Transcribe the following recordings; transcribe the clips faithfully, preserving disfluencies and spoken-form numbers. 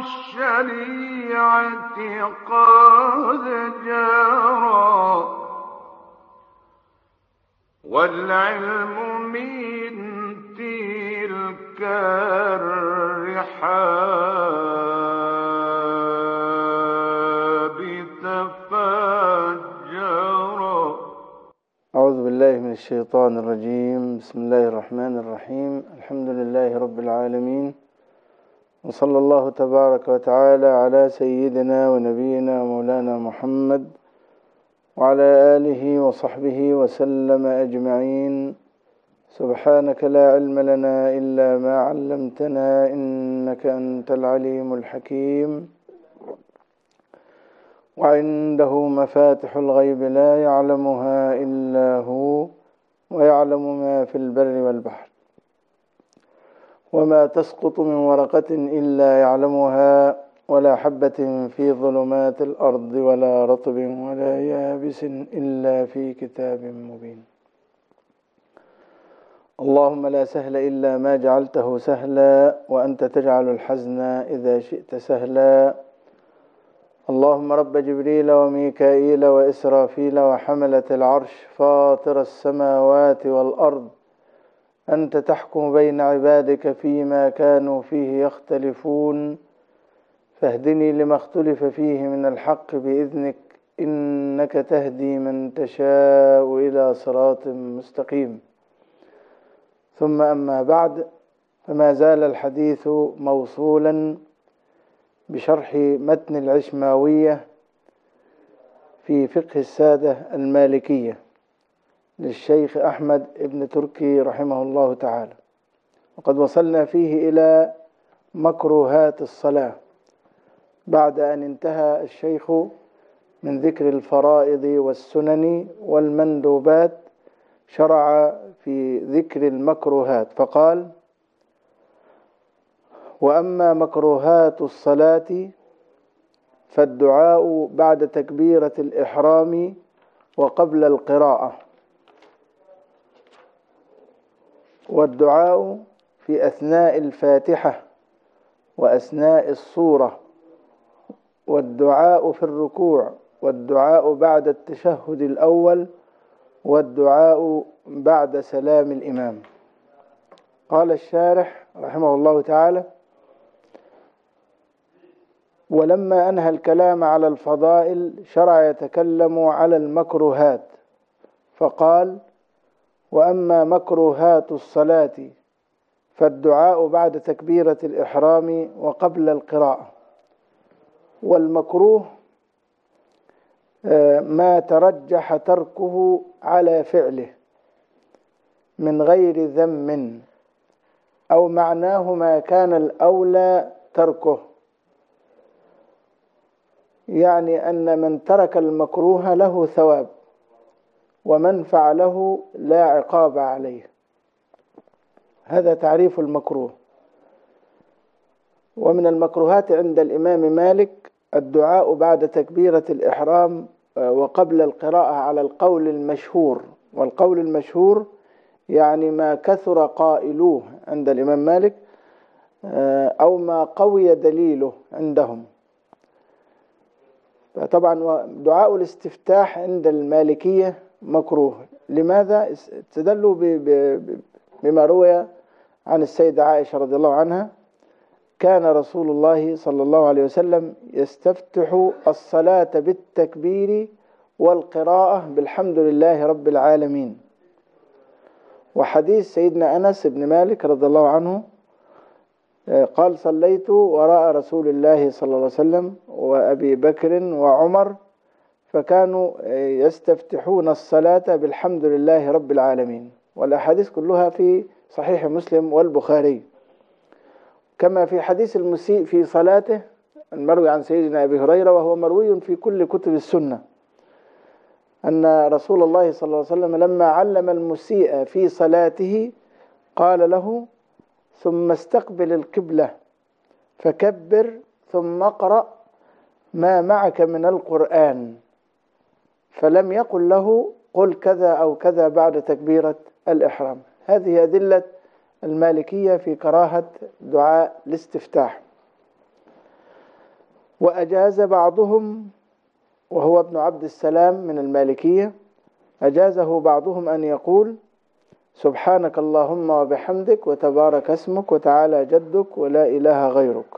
الشريعة قد جرى، والعلم من تلك الرحاب تفجرا. أعوذ بالله من الشيطان الرجيم. بسم الله الرحمن الرحيم. الحمد لله رب العالمين، وصلى الله تبارك وتعالى على سيدنا ونبينا مولانا محمد وعلى آله وصحبه وسلم أجمعين. سبحانك لا علم لنا إلا ما علمتنا، إنك أنت العليم الحكيم. وعنده مفاتح الغيب لا يعلمها إلا هو، ويعلم ما في البر والبحر، وما تسقط من ورقة إلا يعلمها، ولا حبة في ظلمات الأرض ولا رطب ولا يابس إلا في كتاب مبين. اللهم لا سهل إلا ما جعلته سهلا، وأنت تجعل الحزن إذا شئت سهلا. اللهم رب جبريل وميكائيل وإسرافيل وحملة العرش، فاطر السماوات والأرض، أنت تحكم بين عبادك فيما كانوا فيه يختلفون، فاهدني لما اختلف فيه من الحق بإذنك، إنك تهدي من تشاء إلى صراط مستقيم. ثم أما بعد، فما زال الحديث موصولا بشرح متن العشماوية في فقه السادة المالكية للشيخ أحمد بن تركي رحمه الله تعالى، وقد وصلنا فيه إلى مكروهات الصلاة بعد أن انتهى الشيخ من ذكر الفرائض والسنن والمندوبات. شرع في ذكر المكروهات فقال: وأما مكروهات الصلاة فالدعاء بعد تكبيرة الإحرام وقبل القراءة، والدعاء في أثناء الفاتحة وأثناء الصورة، والدعاء في الركوع، والدعاء بعد التشهد الأول، والدعاء بعد سلام الإمام. قال الشارح رحمه الله تعالى: ولما أنهى الكلام على الفضائل شرع يتكلم على المكروهات فقال: وأما مكروهات الصلاة فالدعاء بعد تكبيرة الإحرام وقبل القراءة. والمكروه ما ترجح تركه على فعله من غير ذم، أو معناه ما كان الأولى تركه، يعني أن من ترك المكروه له ثواب، ومن فعله لا عقاب عليه. هذا تعريف المكروه. ومن المكروهات عند الإمام مالك الدعاء بعد تكبيرة الإحرام وقبل القراءة على القول المشهور، والقول المشهور يعني ما كثر قائلوه عند الإمام مالك، أو ما قوي دليله عندهم. طبعا دعاء الاستفتاح عند المالكية مكروه. لماذا؟ استدلوا بما روي عن السيدة عائشة رضي الله عنها: كان رسول الله صلى الله عليه وسلم يستفتح الصلاة بالتكبير والقراءة بالحمد لله رب العالمين. وحديث سيدنا أنس بن مالك رضي الله عنه قال: صليت وراء رسول الله صلى الله عليه وسلم وأبي بكر وعمر، فكانوا يستفتحون الصلاة بالحمد لله رب العالمين. والأحاديث كلها في صحيح مسلم والبخاري. كما في حديث المسيء في صلاته المروي عن سيدنا أبي هريرة، وهو مروي في كل كتب السنة، أن رسول الله صلى الله عليه وسلم لما علم المسيء في صلاته قال له: ثم استقبل القبلة فكبر ثم اقرأ ما معك من القرآن. فلم يقل له: قل كذا أو كذا بعد تكبيرة الإحرام. هذه أدلة المالكية في كراهة دعاء الاستفتاح. وأجاز بعضهم، وهو ابن عبد السلام من المالكية، أجازه بعضهم أن يقول سبحانك اللهم وبحمدك وتبارك اسمك وتعالى جدك ولا إله غيرك.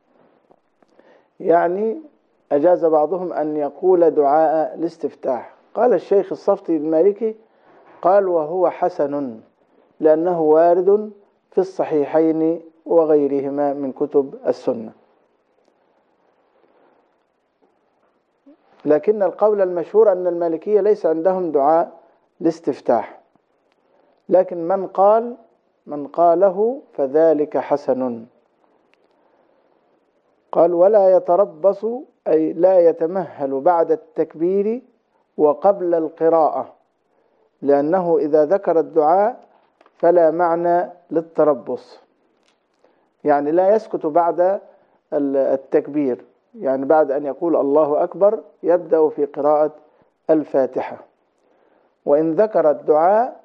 يعني أجاز بعضهم أن يقول دعاء الاستفتاح. قال الشيخ الصفتي المالكي قال وهو حسن لأنه وارد في الصحيحين وغيرهما من كتب السنة. لكن القول المشهور أن المالكية ليس عندهم دعاء الاستفتاح، لكن من قال من قاله فذلك حسن. قال ولا يتربص أي لا يتمهل بعد التكبير وقبل القراءة، لأنه إذا ذكر الدعاء فلا معنى للتربص، يعني لا يسكت بعد التكبير، يعني بعد أن يقول الله أكبر يبدأ في قراءة الفاتحة. وإن ذكر الدعاء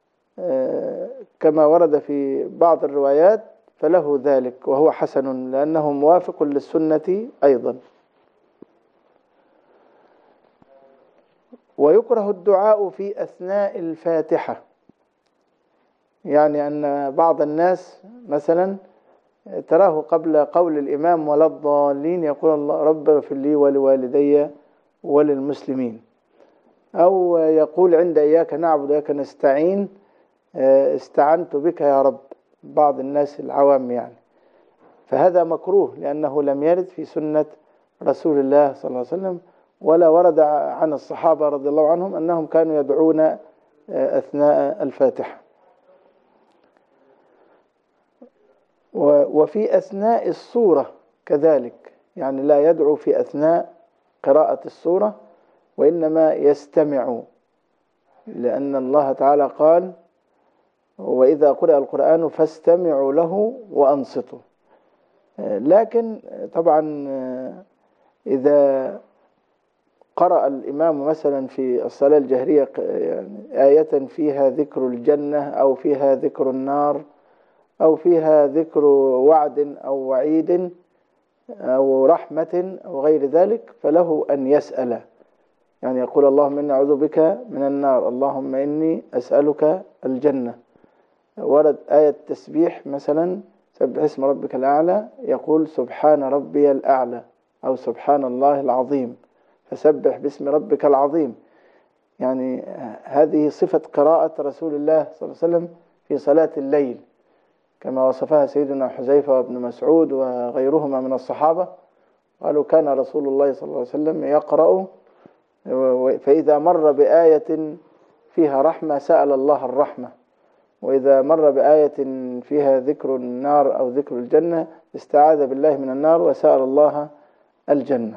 كما ورد في بعض الروايات فله ذلك وهو حسن لأنه موافق للسنة أيضا. ويكره الدعاء في أثناء الفاتحة، يعني أن بعض الناس مثلا تراه قبل قول الإمام ولا الضالين يقول الله رب اغفر لي ولوالدي وللمسلمين، أو يقول عند إياك نعبد وإياك نستعين استعنت بك يا رب، بعض الناس العوام يعني. فهذا مكروه لأنه لم يرد في سنة رسول الله صلى الله عليه وسلم، ولا ورد عن الصحابة رضي الله عنهم أنهم كانوا يدعون أثناء الفاتحة. وفي أثناء السورة كذلك، يعني لا يدعو في أثناء قراءة السورة وإنما يستمع، لأن الله تعالى قال وإذا قرأ القرآن فاستمعوا له وأنصتوا. لكن طبعا إذا قرأ الإمام مثلا في الصلاة الجهرية يعني آية فيها ذكر الجنة أو فيها ذكر النار أو فيها ذكر وعد أو وعيد أو رحمة أو غير ذلك، فله أن يسأل، يعني يقول اللهم إني أعوذ بك من النار، اللهم إني أسألك الجنة. ورد آية تسبيح مثلا سبح اسم ربك الأعلى، يقول سبحان ربي الأعلى أو سبحان الله العظيم، فسبح باسم ربك العظيم. يعني هذه صفة قراءة رسول الله صلى الله عليه وسلم في صلاة الليل كما وصفها سيدنا حذيفة وابن مسعود وغيرهما من الصحابة، قالوا كان رسول الله صلى الله عليه وسلم يقرأ فإذا مر بآية فيها رحمة سأل الله الرحمة، وإذا مر بآية فيها ذكر النار أو ذكر الجنة استعاذ بالله من النار وسأل الله الجنة.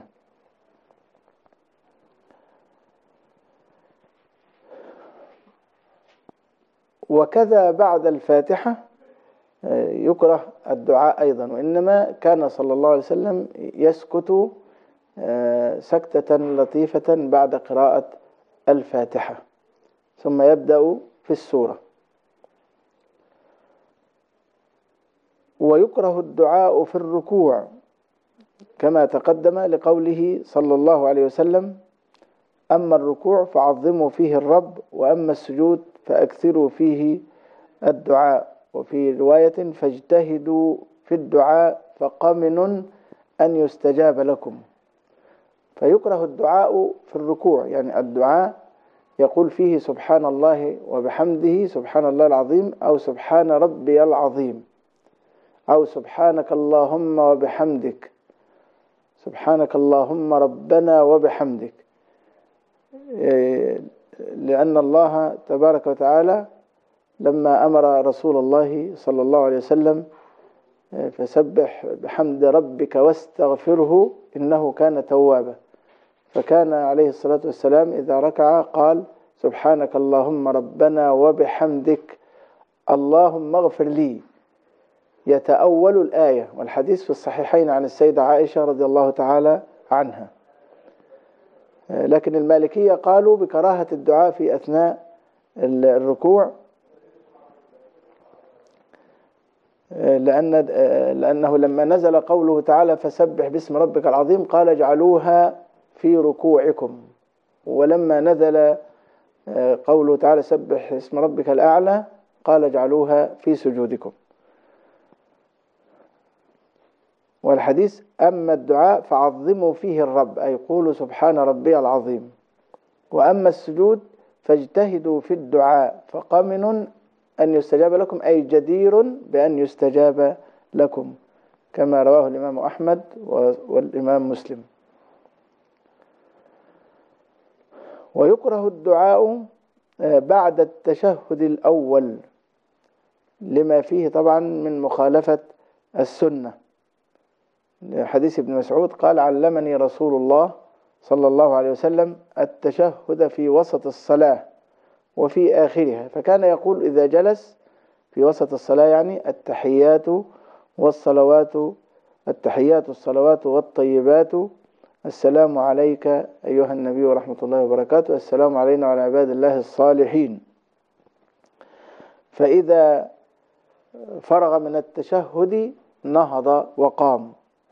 وكذا بعد الفاتحة يكره الدعاء أيضا، وإنما كان صلى الله عليه وسلم يسكت سكتة لطيفة بعد قراءة الفاتحة ثم يبدأ في السورة. ويكره الدعاء في الركوع كما تقدم لقوله صلى الله عليه وسلم أما الركوع فعظموا فيه الرب وأما السجود فأكثروا فيه الدعاء. وفي رواية فاجتهدوا في الدعاء فقمن أن يستجاب لكم. فيكره الدعاء في الركوع، يعني الدعاء يقول فيه سبحان الله وبحمده سبحان الله العظيم أو سبحان ربي العظيم أو سبحانك اللهم وبحمدك سبحانك اللهم ربنا وبحمدك، لأن الله تبارك وتعالى لما أمر رسول الله صلى الله عليه وسلم فسبح بحمد ربك واستغفره إنه كان توابا، فكان عليه الصلاة والسلام إذا ركع قال سبحانك اللهم ربنا وبحمدك اللهم اغفر لي، يتأول الآية. والحديث في الصحيحين عن السيدة عائشة رضي الله تعالى عنها. لكن المالكية قالوا بكراهة الدعاء في أثناء الركوع، لأن لأنه لما نزل قوله تعالى فسبح باسم ربك العظيم قال اجعلوها في ركوعكم، ولما نزل قوله تعالى سبح اسم ربك الأعلى قال اجعلوها في سجودكم. والحديث أما الدعاء فعظموا فيه الرب، أي قولوا سبحان ربي العظيم، وأما السجود فاجتهدوا في الدعاء فقمن أن يستجاب لكم، أي جدير بأن يستجاب لكم، كما رواه الإمام أحمد والإمام مسلم. ويكره الدعاء بعد التشهد الأول لما فيه طبعا من مخالفة السنة. حديث ابن مسعود قال علمني رسول الله صلى الله عليه وسلم التشهد في وسط الصلاة وفي آخرها، فكان يقول إذا جلس في وسط الصلاة يعني التحيات والصلوات التحيات الصلوات والطيبات، السلام عليك أيها النبي ورحمة الله وبركاته، السلام علينا وعلى عباد الله الصالحين. فإذا فرغ من التشهد نهض وقام.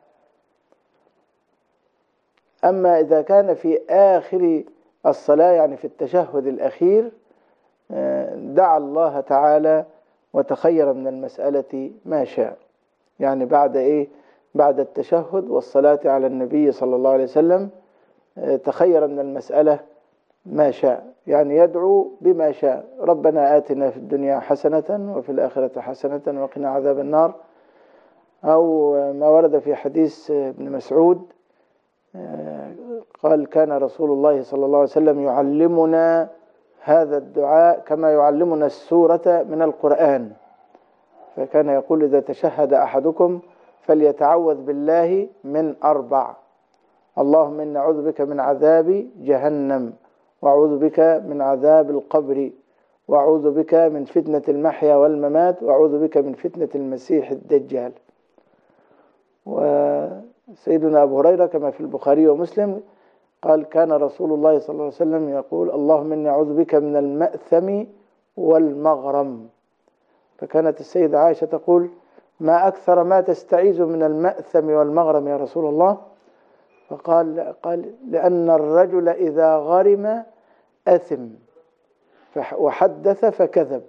أما إذا كان في آخر الصلاة يعني في التشهد الأخير دعا الله تعالى وتخير من المسألة ما شاء، يعني بعد إيه؟ بعد التشهد والصلاة على النبي صلى الله عليه وسلم تخير من المسألة ما شاء، يعني يدعو بما شاء، ربنا آتنا في الدنيا حسنة وفي الآخرة حسنة وقنا عذاب النار، أو ما ورد في حديث ابن مسعود قال كان رسول الله صلى الله عليه وسلم يعلمنا هذا الدعاء كما يعلمنا السورة من القرآن، فكان يقول إذا تشهد أحدكم فليتعوذ بالله من أربع: اللهم إني أعوذ بك من عذاب جهنم، وأعوذ بك من عذاب القبر، وأعوذ بك من فتنة المحيا والممات، وأعوذ بك من فتنة المسيح الدجال. وسيدنا أبو هريرة كما في البخاري ومسلم قال كان رسول الله صلى الله عليه وسلم يقول اللهم إني أعوذ بك من المأثم والمغرم، فكانت السيدة عائشة تقول ما أكثر ما تستعيذ من المأثم والمغرم يا رسول الله؟ فقال قال لأن الرجل إذا غرم أثم وحدث فكذب،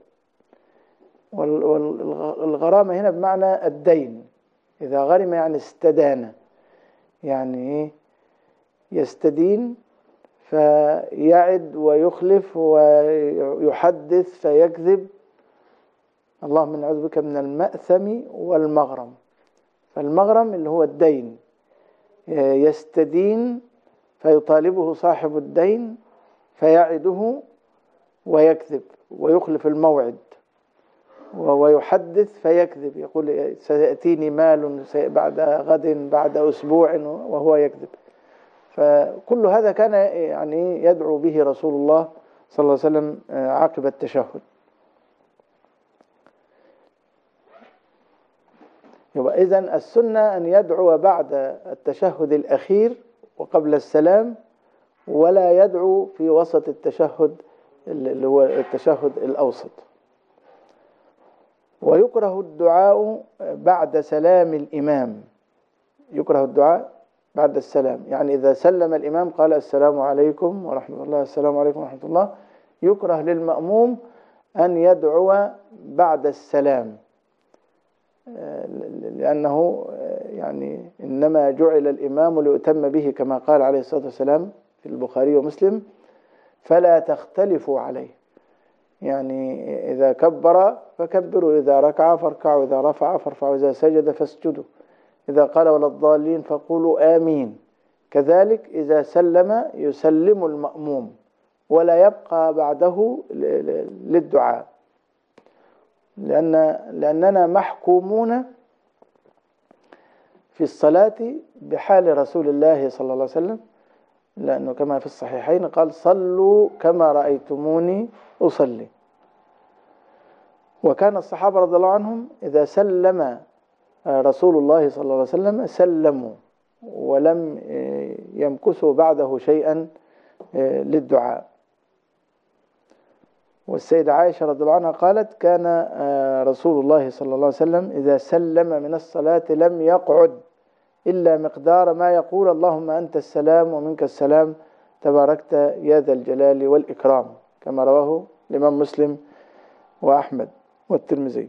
والغرامة هنا بمعنى الدين، إذا غرم يعني استدان، يعني يستدين فيعد ويخلف ويحدث فيكذب. اللهم نعوذ بك من المأثم والمغرم، فالمغرم اللي هو الدين، يستدين فيطالبه صاحب الدين فيعده ويكذب ويخلف الموعد، ويحدث فيكذب، يقول سيأتيني مال بعد غد بعد أسبوع وهو يكذب. فكل هذا كان يعني يدعو به رسول الله صلى الله عليه وسلم عقب التشهد. يبقى إذن السنة أن يدعو بعد التشهد الأخير وقبل السلام، ولا يدعو في وسط التشهد اللي هو التشهد الأوسط. ويكره الدعاء بعد سلام الإمام، يكره الدعاء بعد السلام، يعني إذا سلم الإمام قال السلام عليكم ورحمة الله، السلام عليكم ورحمة الله، يكره للمأموم أن يدعو بعد السلام، لأنه يعني إنما جعل الإمام ليؤتم به كما قال عليه الصلاة والسلام في البخاري ومسلم فلا تختلفوا عليه، يعني إذا كبر فكبروا، إذا ركع فاركعوا، إذا رفع فارفعوا، إذا سجد فاسجدوا، إذا قال ولا الضالين فقولوا آمين. كذلك إذا سلم يسلم المأموم ولا يبقى بعده للدعاء، لأن لأننا محكومون في الصلاة بحال رسول الله صلى الله عليه وسلم، لأنه كما في الصحيحين قال صلوا كما رأيتموني أصلي. وكان الصحابة رضي الله عنهم إذا سلم رسول الله صلى الله عليه وسلم سلموا ولم يمكثوا بعده شيئا للدعاء. والسيدة عائشة رضي الله عنها قالت: كان رسول الله صلى الله عليه وسلم إذا سلم من الصلاة لم يقعد إلا مقدار ما يقول: اللهم أنت السلام ومنك السلام تباركت يا ذا الجلال والإكرام، كما رواه الإمام مسلم وأحمد والترمذي.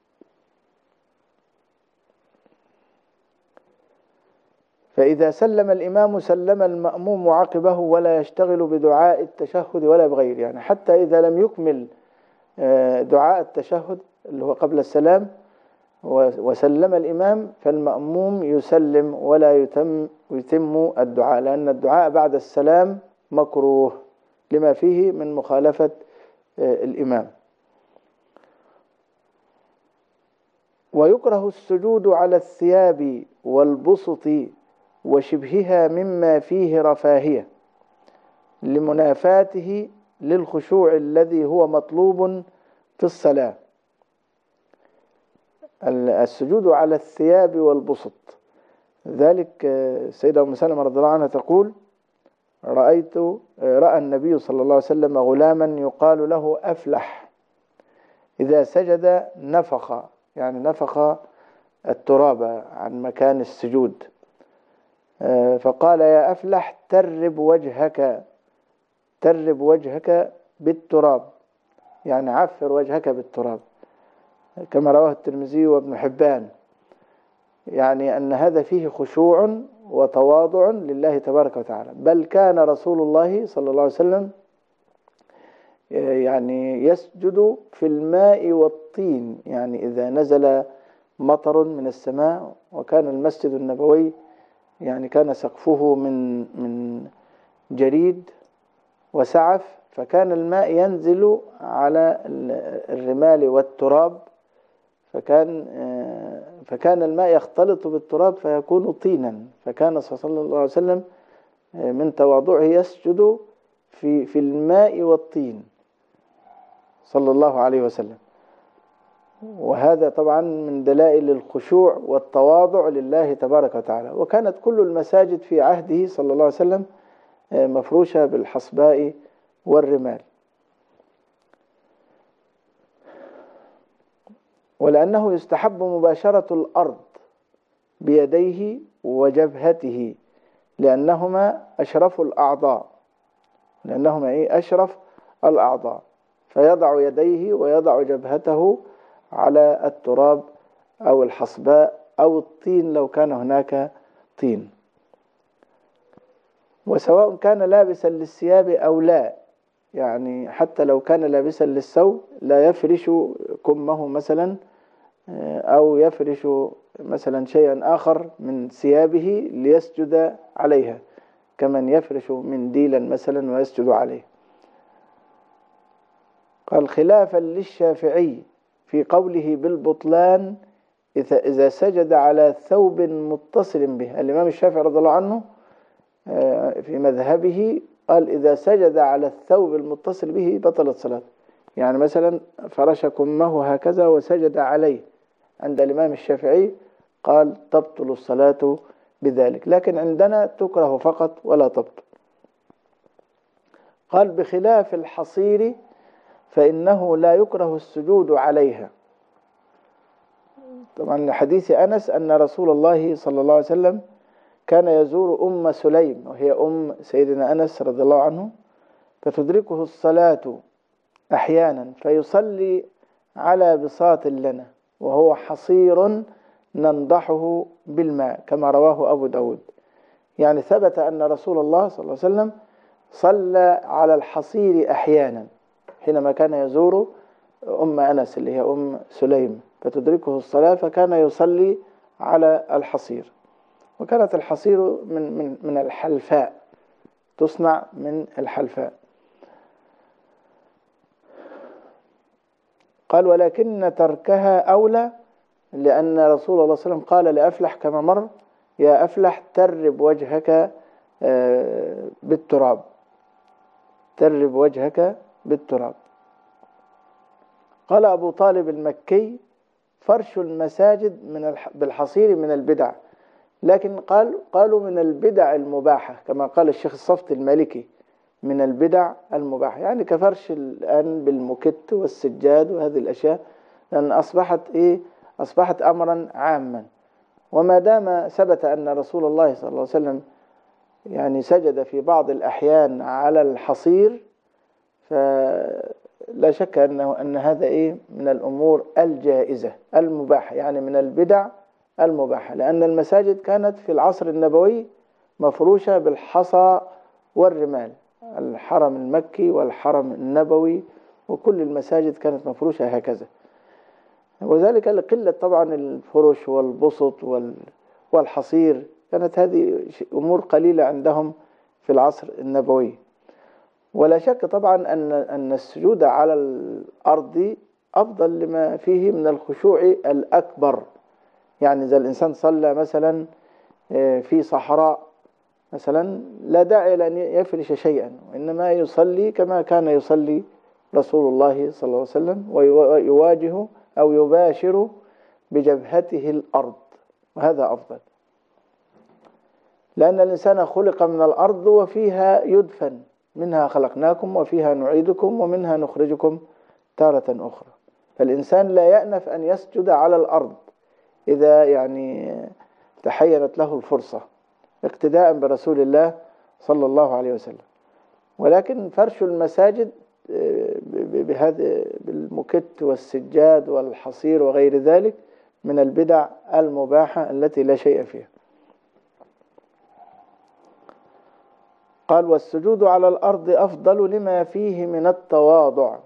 فإذا سلم الإمام سلم المأموم عقبه ولا يشتغل بدعاء التشهد ولا بغيره، يعني حتى إذا لم يكمل دعاء التشهد اللي هو قبل السلام وسلم الإمام فالمأموم يسلم ولا يتم يتم الدعاء، لأن الدعاء بعد السلام مكروه لما فيه من مخالفة الإمام. ويكره السجود على الثياب والبسط وشبهها مما فيه رفاهية لمنافاته للخشوع الذي هو مطلوب في الصلاة. السجود على الثياب والبسط، ذلك السيدة أم سلمة رضي الله عنها تقول: رأيت رأى النبي صلى الله عليه وسلم غلاما يقال له أفلح إذا سجد نفخ، يعني نفخ التراب عن مكان السجود، فقال: يا أفلح ترب وجهك ترب وجهك بالتراب، يعني عفر وجهك بالتراب، كما رواه الترمذي وابن حبان، يعني أن هذا فيه خشوع وتواضع لله تبارك وتعالى. بل كان رسول الله صلى الله عليه وسلم يعني يسجد في الماء والطين، يعني إذا نزل مطر من السماء، وكان المسجد النبوي يعني كان سقفه من من جريد وسعف، فكان الماء ينزل على الرمال والتراب، فكان فكان الماء يختلط بالتراب فيكون طينا، فكان صلى الله عليه وسلم من تواضعه يسجد في في الماء والطين صلى الله عليه وسلم. وهذا طبعا من دلائل الخشوع والتواضع لله تبارك وتعالى. وكانت كل المساجد في عهده صلى الله عليه وسلم مفروشة بالحصباء والرمال. ولأنه يستحب مباشرة الأرض بيديه وجبهته لأنهما أشرف الأعضاء لأنهما إيه أشرف الأعضاء فيضع يديه ويضع جبهته على التراب أو الحصباء أو الطين لو كان هناك طين. وسواء كان لابسا للثياب أو لا، يعني حتى لو كان لابسا للثوب لا يفرش كمه مثلا أو يفرش مثلا شيئا آخر من ثيابه ليسجد عليها، كمن يفرش منديلا مثلا ويسجد عليه. قال: خلافا للشافعي في قوله بالبطلان إذا سجد على ثوب متصل به. الإمام الشافعي رضي الله عنه في مذهبه قال: إذا سجد على الثوب المتصل به بطلت صلاته، يعني مثلا فرش كمه هكذا وسجد عليه، عند الإمام الشافعي قال تبطل الصلاة بذلك، لكن عندنا تكره فقط ولا تبطل. قال: بخلاف الحصير فإنه لا يكره السجود عليها. طبعا لحديث أنس أن رسول الله صلى الله عليه وسلم كان يزور أم سليم وهي أم سيدنا أنس رضي الله عنه، فتدركه الصلاة أحيانا فيصلي على بساط لنا وهو حصير ننضحه بالماء، كما رواه أبو داود. يعني ثبت أن رسول الله صلى الله عليه وسلم صلى على الحصير أحيانا حينما كان يزور أم أنس اللي هي أم سليم، فتدركه الصلاة فكان يصلي على الحصير. وكانت الحصير من من من الحلفاء، تصنع من الحلفاء. قال: ولكن تركها أولى، لأن رسول الله صلى الله عليه وسلم قال لأفلح كما مر: يا أفلح ترب وجهك بالتراب ترب وجهك بالتراب. قال أبو طالب المكي: فرش المساجد من بالحصير من البدع، لكن قال قالوا من البدع المباحة، كما قال الشيخ الصفت المالكي: من البدع المباحة، يعني كفرش الآن بالمكت والسجاد وهذه الأشياء، لأن أصبحت إيه أصبحت أمرا عاما. وما دام ثبت أن رسول الله صلى الله عليه وسلم يعني سجد في بعض الأحيان على الحصير، فلا شك أنه أن هذا إيه من الأمور الجائزة المباحة، يعني من البدع المباحة، لأن المساجد كانت في العصر النبوي مفروشة بالحصى والرمال، الحرم المكي والحرم النبوي وكل المساجد كانت مفروشة هكذا، وذلك لقلة طبعا الفرش والبسط والحصير، كانت هذه أمور قليلة عندهم في العصر النبوي. ولا شك طبعا أن أن السجود على الأرض أفضل لما فيه من الخشوع الأكبر، يعني إذا الإنسان صلى مثلا في صحراء مثلا لا داعي لأن يفرش شيئا، وإنما يصلي كما كان يصلي رسول الله صلى الله عليه وسلم، ويواجه أو يباشر بجبهته الأرض، وهذا أفضل، لأن الإنسان خلق من الأرض وفيها يدفن، منها خلقناكم وفيها نعيدكم ومنها نخرجكم تارة أخرى. فالإنسان لا يأنف أن يسجد على الأرض إذا يعني تحينت له الفرصة، اقتداء برسول الله صلى الله عليه وسلم. ولكن فرش المساجد بهذا بالمكت والسجاد والحصير وغير ذلك من البدع المباحة التي لا شيء فيها. قال: والسجود على الأرض أفضل لما فيه من التواضع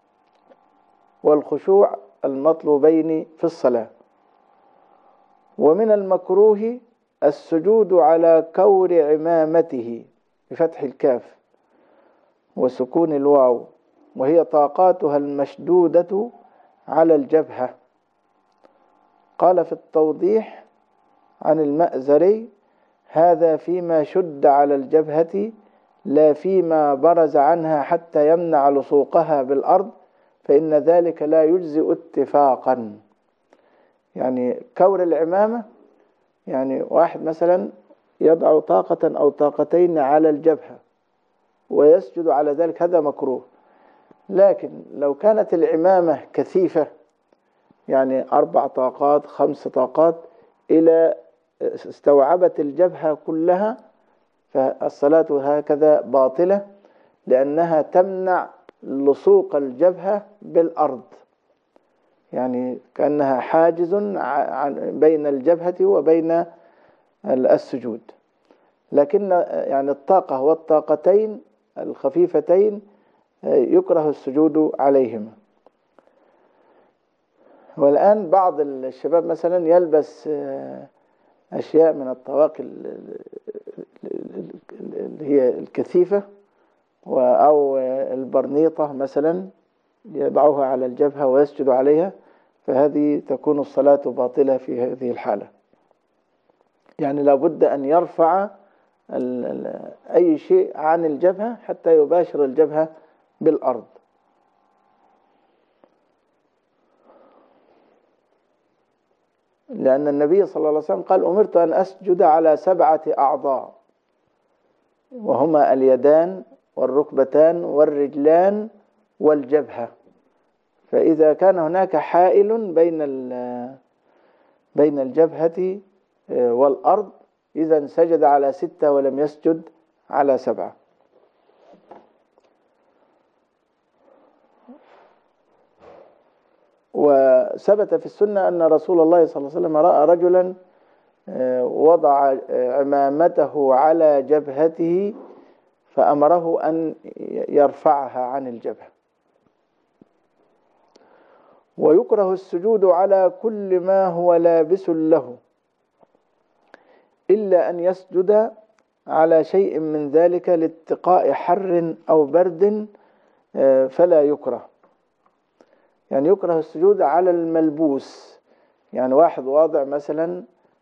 والخشوع المطلوبين في الصلاة. ومن المكروه السجود على كور عمامته بفتح الكاف وسكون الواو، وهي طاقاتها المشدودة على الجبهة. قال في التوضيح عن المأزري: هذا فيما شد على الجبهة لا فيما برز عنها حتى يمنع لصوقها بالأرض، فإن ذلك لا يجزئ اتفاقا. يعني كور العمامة، يعني واحد مثلا يضع طاقة أو طاقتين على الجبهة ويسجد على ذلك، هذا مكروه. لكن لو كانت العمامة كثيفة، يعني أربع طاقات خمس طاقات إلى استوعبت الجبهة كلها، فالصلاة هكذا باطلة، لأنها تمنع لصوق الجبهة بالأرض، يعني كأنها حاجز بين الجبهة وبين السجود. لكن يعني الطاقة والطاقتين الخفيفتين يكره السجود عليهما. والآن بعض الشباب مثلا يلبس أشياء من الطواقي اللي هي الكثيفة أو البرنيطة مثلا يضعها على الجبهة ويسجد عليها، فهذه تكون الصلاة باطلة في هذه الحالة. يعني لابد أن يرفع أي شيء عن الجبهة حتى يباشر الجبهة بالأرض. لأن النبي صلى الله عليه وسلم قال: أمرت أن أسجد على سبعة أعضاء، وهما اليدان والركبتان والرجلان والجبهة. فإذا كان هناك حائل بين بين الجبهة والأرض، إذا سجد على ستة ولم يسجد على سبعة. وثبت في السنة أن رسول الله صلى الله عليه وسلم رأى رجلا وضع عمامته على جبهته فأمره أن يرفعها عن الجبهة. ويكره السجود على كل ما هو لابس له، إلا أن يسجد على شيء من ذلك لاتقاء حر أو برد فلا يكره. يعني يكره السجود على الملبوس، يعني واحد واضع مثلا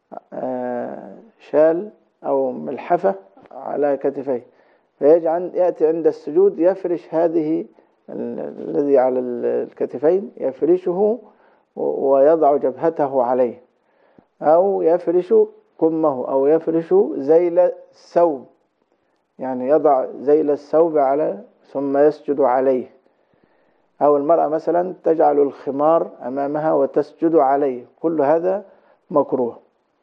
شال أو ملحفة على كتفيه، فيجعل يأتي عند السجود يفرش هذه الذي على الكتفين، يفرشه ويضع جبهته عليه، أو يفرش كمه، أو يفرش ذيل الثوب، يعني يضع ذيل الثوب على ثم يسجد عليه، أو المرأة مثلا تجعل الخمار أمامها وتسجد عليه، كل هذا مكروه،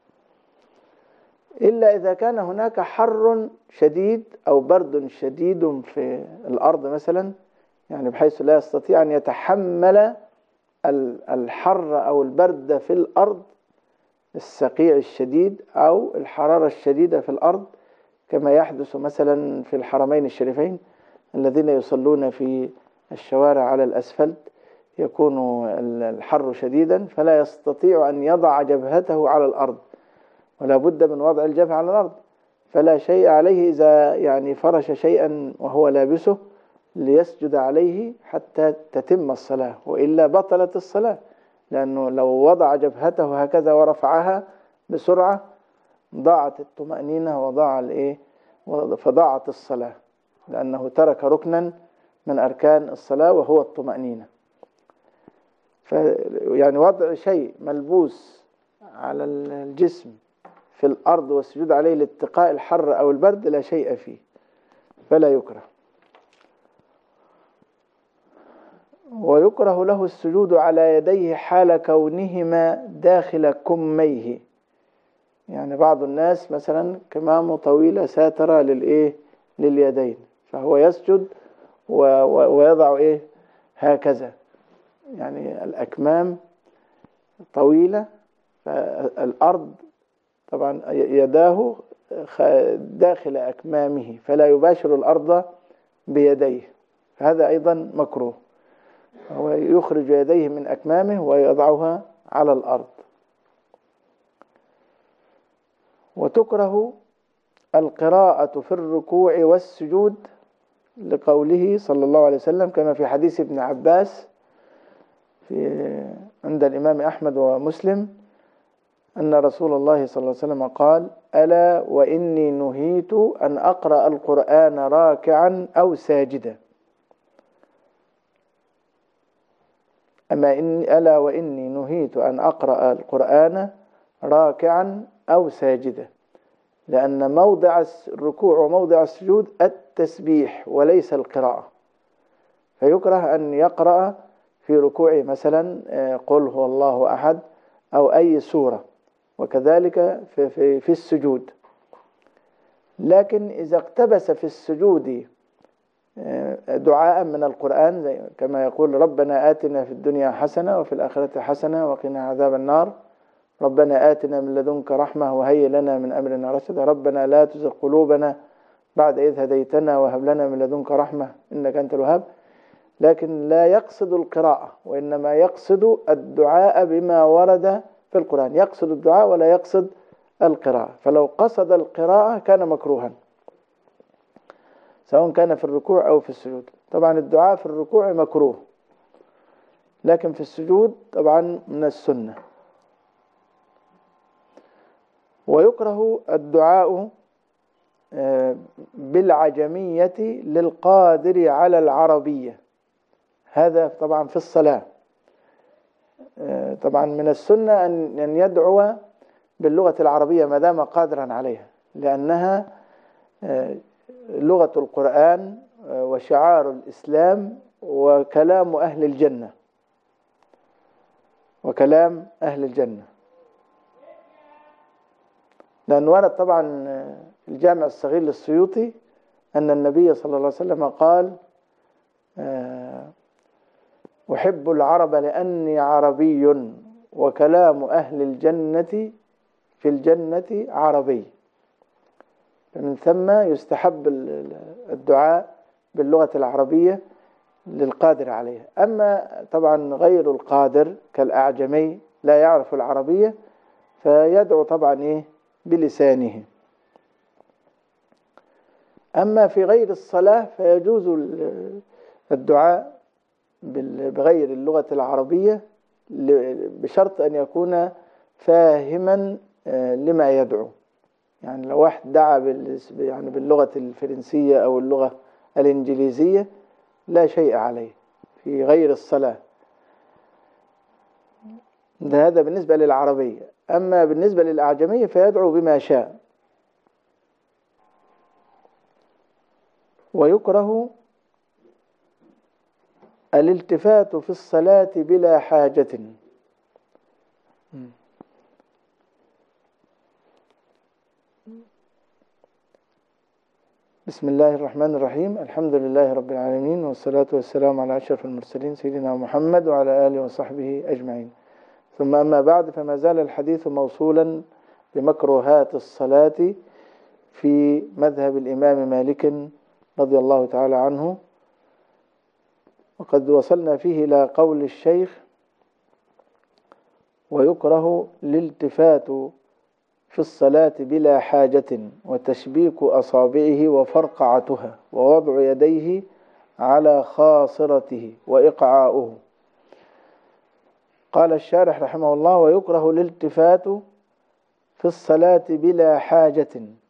إلا إذا كان هناك حر شديد أو برد شديد في الأرض مثلا، يعني بحيث لا يستطيع أن يتحمل الحر أو البرد في الأرض، السقيع الشديد أو الحرارة الشديدة في الأرض، كما يحدث مثلا في الحرمين الشريفين الذين يصلون في الشوارع على الأسفلت، يكون الحر شديدا فلا يستطيع أن يضع جبهته على الأرض، ولا بد من وضع الجبهة على الأرض، فلا شيء عليه إذا يعني فرش شيئا وهو لابسه ليسجد عليه حتى تتم الصلاة، وإلا بطلت الصلاة، لأنه لو وضع جبهته هكذا ورفعها بسرعة ضاعت الطمأنينة وضاع الإيه فضاعت الصلاة، لأنه ترك ركنا من أركان الصلاة وهو الطمأنينة. فيعني وضع شيء ملبوس على الجسم في الأرض والسجود عليه لاتقاء الحر أو البرد لا شيء فيه، فلا يكره. ويكره له السجود على يديه حال كونهما داخل كميه، يعني بعض الناس مثلا كمامه طويلة ساترة للإيه لليدين، فهو يسجد ويضع إيه هكذا، يعني الأكمام طويلة، فالأرض طبعا يداه داخل أكمامه فلا يباشر الأرض بيديه، فهذا أيضا مكروه، هو يخرج يديه من أكمامه ويضعها على الأرض. وتكره القراءة في الركوع والسجود لقوله صلى الله عليه وسلم كما في حديث ابن عباس في عند الإمام أحمد ومسلم أن رسول الله صلى الله عليه وسلم قال: ألا وإني نهيت أن أقرأ القرآن راكعا أو ساجدا. أما إني ألا وإني نهيت أن أقرأ القرآن راكعا أو ساجدا، لأن موضع الركوع وموضع السجود التسبيح وليس القراءة، فيكره أن يقرأ في ركوعه مثلا قل هو الله أحد أو أي سورة، وكذلك في, في, في السجود. لكن إذا اقتبس في السجود دعاء من القرآن زي كما يقول ربنا آتنا في الدنيا حسنة وفي الآخرة حسنة وقنا عذاب النار، ربنا آتنا من لدنك رحمة وهيئ لنا من أمرنا رشدا، ربنا لا تزغ قلوبنا بعد إذ هديتنا وهب لنا من لدنك رحمة إنك أنت الوهاب، لكن لا يقصد القراءة، وإنما يقصد الدعاء بما ورد في القرآن، يقصد الدعاء ولا يقصد القراءة، فلو قصد القراءة كان مكروها سواء كان في الركوع أو في السجود. طبعا الدعاء في الركوع مكروه، لكن في السجود طبعا من السنة. ويكره الدعاء بالعجمية للقادر على العربية، هذا طبعا في الصلاة. طبعا من السنة أن يدعو باللغة العربية ما دام قادرا عليها، لأنها لغة القرآن وشعار الإسلام وكلام أهل الجنة وكلام أهل الجنة لأن ورد طبعا الجامع الصغير للسيوطي أن النبي صلى الله عليه وسلم قال أحب العرب لأني عربي وكلام أهل الجنة في الجنة عربي، فمن ثم يستحب الدعاء باللغة العربية للقادر عليها. أما طبعا غير القادر كالأعجمي لا يعرف العربية فيدعو طبعا إيه بلسانه. أما في غير الصلاة فيجوز الدعاء بغير اللغة العربية بشرط أن يكون فاهما لما يدعو، يعني لو واحد دعا يعني باللغة الفرنسية أو اللغة الإنجليزية لا شيء عليه في غير الصلاة، ده هذا بالنسبة للعربية. أما بالنسبة للأعجمية فيدعو بما شاء. ويكره الالتفات في الصلاة بلا حاجة. بسم الله الرحمن الرحيم. الحمد لله رب العالمين، والصلاة والسلام على أشرف المرسلين سيدنا محمد وعلى آله وصحبه أجمعين. ثم أما بعد، فما زال الحديث موصولا بمكروهات الصلاة في مذهب الإمام مالك رضي الله تعالى عنه، وقد وصلنا فيه إلى قول الشيخ: ويكره الالتفات في الصلاة بلا حاجة، وتشبيك أصابعه وفرقعتها، ووضع يديه على خاصرته، وإقعاؤه. قال الشارح رحمه الله: ويكره الالتفات في الصلاة بلا حاجة،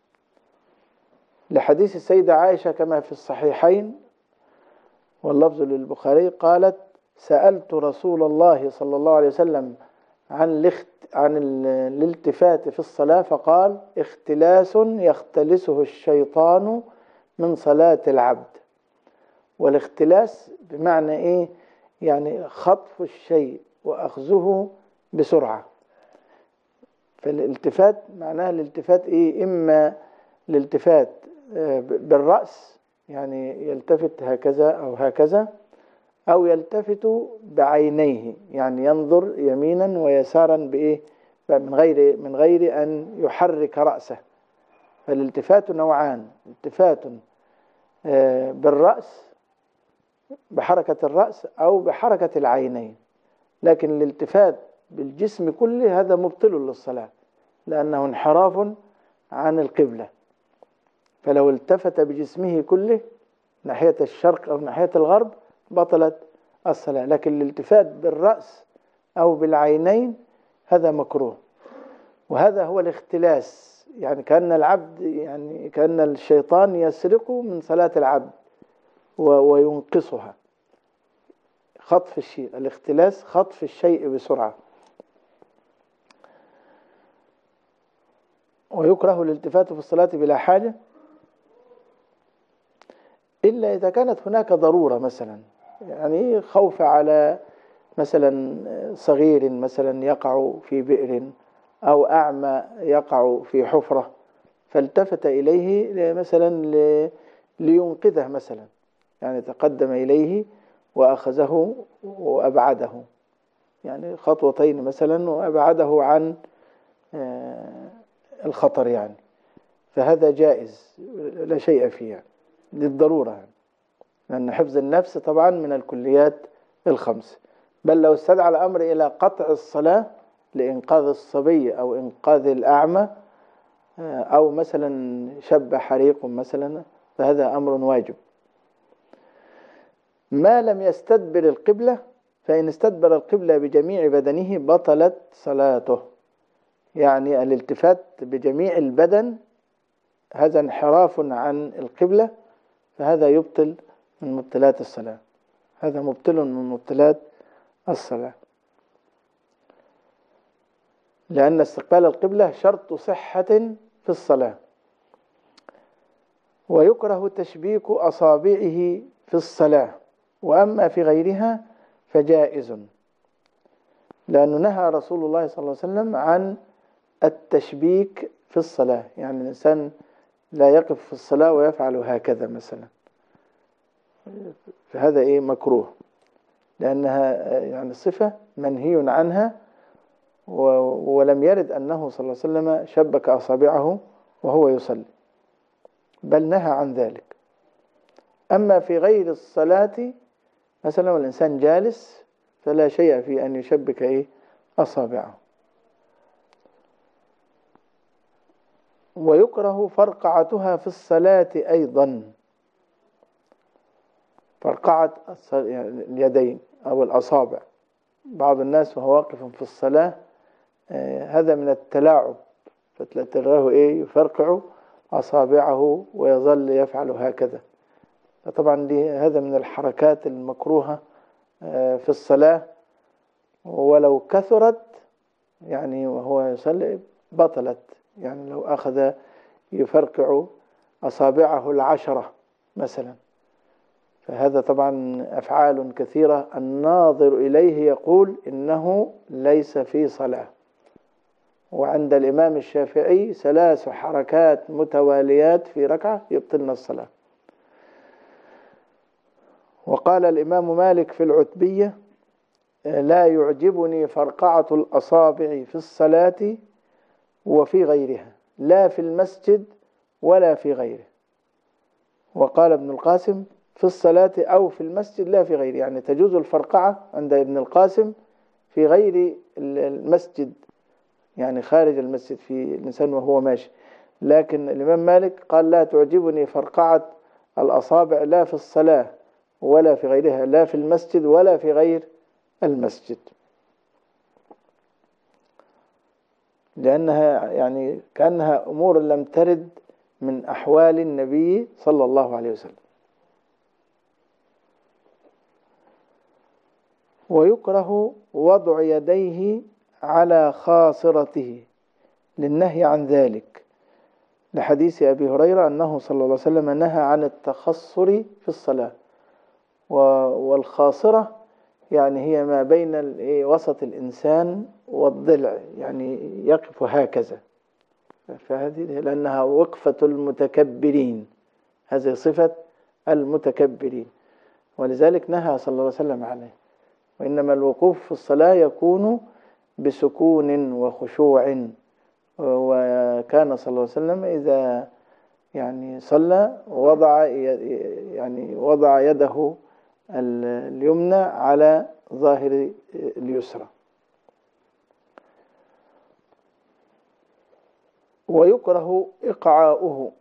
لحديث السيدة عائشة كما في الصحيحين واللفظ للبخاري، قالت: سألت رسول الله صلى الله عليه وسلم عن الاخت... عن الالتفات في الصلاة، فقال: اختلاس يختلسه الشيطان من صلاة العبد. والاختلاس بمعنى إيه؟ يعني خطف الشيء وأخذه بسرعة. فالالتفات معناها الالتفات إيه؟ إما الالتفات بالرأس، يعني يلتفت هكذا أو هكذا، أو يلتفت بعينيه، يعني ينظر يمينا ويسارا بإيه؟ من غير من غير أن يحرك رأسه. فالالتفات نوعان: التفات بالرأس بحركة الرأس، أو بحركة العينين. لكن الالتفات بالجسم كله هذا مبطل للصلاة، لأنه انحراف عن القبلة. فلو التفت بجسمه كله ناحية الشرق أو ناحية الغرب بطلت الصلاة. لكن الالتفات بالرأس أو بالعينين هذا مكروه. وهذا هو الاختلاس، يعني كأن العبد يعني كأن الشيطان يسرق من صلاة العبد وينقصها. خطف الشيء، الاختلاس خطف الشيء بسرعة. ويكره الالتفات في الصلاة بلا حاجة، إلا إذا كانت هناك ضرورة، مثلا يعني خوف على مثلا صغير مثلا يقع في بئر، أو أعمى يقع في حفرة، فالتفت إليه مثلا لينقذه، مثلا يعني تقدم إليه وأخذه وأبعده، يعني خطوتين مثلا وأبعده عن الخطر، يعني فهذا جائز لا شيء فيه يعني للضرورة، يعني لأن حفظ النفس طبعا من الكليات الخمس. بل لو استدعى الأمر إلى قطع الصلاة لإنقاذ الصبي أو إنقاذ الأعمى، أو مثلا شب حريق مثلا، فهذا أمر واجب. ما لم يستدبر القبلة، فإن استدبر القبلة بجميع بدنه بطلت صلاته. يعني الالتفات بجميع البدن هذا انحراف عن القبلة، فهذا يبطل من مبطلات الصلاة، هذا مبطل من مبطلات الصلاة، لأن استقبال القبلة شرط صحة في الصلاة. ويكره تشبيك أصابعه في الصلاة، وأما في غيرها فجائز، لأنه نهى رسول الله صلى الله عليه وسلم عن التشبيك في الصلاة. يعني الإنسان لا يقف في الصلاة ويفعل هكذا مثلا، فهذا إيه؟ مكروه، لأنها يعني صفة منهي عنها، ولم يرد أنه صلى الله عليه وسلم شبك أصابعه وهو يصلي، بل نهى عن ذلك. أما في غير الصلاة مثلا والإنسان جالس فلا شيء في أن يشبك إيه؟ أصابعه. ويكره فرقعتها في الصلاة أيضا، فرقعة اليدين أو الأصابع. بعض الناس وهو واقف في الصلاة آه هذا من التلاعب، فتلاه إيه؟ يفرقع أصابعه ويظل يفعل هكذا. فطبعا دي هذا من الحركات المكروهة آه في الصلاة، ولو كثرت يعني وهو يصلي بطلت. يعني لو أخذ يفرقع أصابعه العشرة مثلا فهذا طبعا أفعال كثيرة الناظر إليه يقول إنه ليس في صلاة. وعند الإمام الشافعي ثلاث حركات متواليات في ركعة يبطلن الصلاة. وقال الإمام مالك في العتبية: لا يعجبني فرقعة الأصابع في الصلاة وفي غيرها، لا في المسجد ولا في غيره. وقال ابن القاسم: في الصلاة أو في المسجد لا في غيره، يعني تجوز الفرقعة عند ابن القاسم في غير المسجد، يعني خارج المسجد في الإنسان وهو ماشي. لكن الإمام مالك قال: لا تعجبني فرقعة الأصابع لا في الصلاة ولا في غيرها، لا في المسجد ولا في غير المسجد، لأنها يعني كأنها أمور لم ترد من أحوال النبي صلى الله عليه وسلم. ويكره وضع يديه على خاصرته للنهي عن ذلك، لحديث أبي هريرة أنه صلى الله عليه وسلم نهى عن التخصر في الصلاة. والخاصرة يعني هي ما بين وسط الإنسان والضلع، يعني يقف هكذا، فهذه لأنها وقفة المتكبرين، هذه صفة المتكبرين، ولذلك نهى صلى الله عليه وسلم عنه. وإنما الوقوف في الصلاة يكون بسكون وخشوع. وكان صلى الله عليه وسلم إذا يعني صلى وضع يعني وضع يده اليمنى على ظاهر اليسرى. ويكره إقعاؤه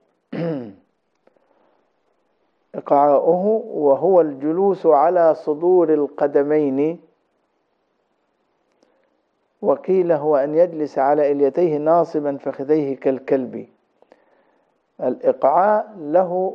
إقعاؤه وهو الجلوس على صدور القدمين، وقيل هو أن يجلس على إليتيه ناصبا فخذيه كالكلب. الإقعاء له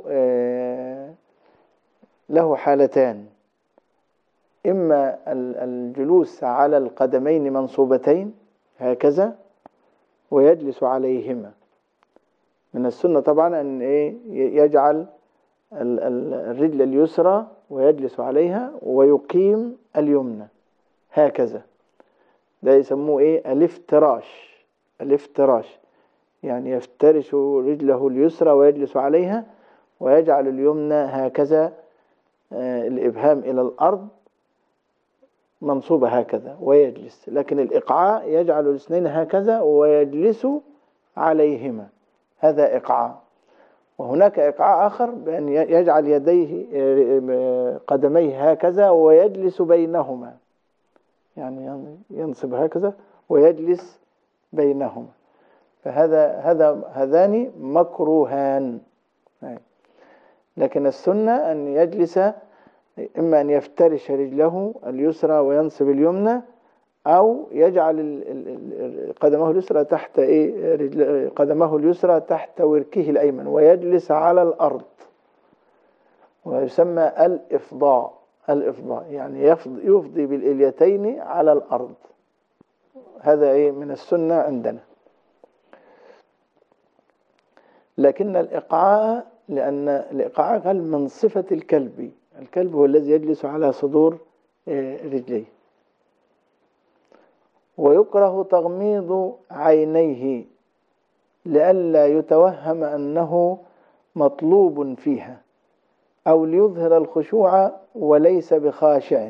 له حالتان: إما الجلوس على القدمين منصوبتين هكذا ويجلس عليهما. من السنة طبعا أن يجعل الرجل اليسرى ويجلس عليها ويقيم اليمنى هكذا، ده يسموه إيه؟ الافتراش. الافتراش يعني يفترش رجله اليسرى ويجلس عليها ويجعل اليمنى هكذا، الإبهام إلى الأرض منصوبة هكذا ويجلس. لكن الإقعاء يجعل الاثنين هكذا ويجلس عليهما، هذا إقعاء. وهناك إقعاء آخر بأن يجعل يديه قدميه هكذا ويجلس بينهما، يعني ينصب هكذا ويجلس بينهما، فهذا هذا هذان مكروهان. لكن السنة أن يجلس، إما أن يفترش رجله اليسرى وينصب اليمنى، أو يجعل قدمه اليسرى تحت إيه رجل قدمه اليسرى تحت وركه الأيمن ويجلس على الأرض، ويسمى الإفضاء. الإفضاء يعني يفضي, يفضي بالإليتين على الأرض، هذا إيه من السنة عندنا. لكن الإقعاء، لأن الإقعاء قال من صفة الكلب، الكلب هو الذي يجلس على صدور رجليه. ويكره تغميض عينيه لئلا يتوهم أنه مطلوب فيها، أو ليظهر الخشوع وليس بخاشع.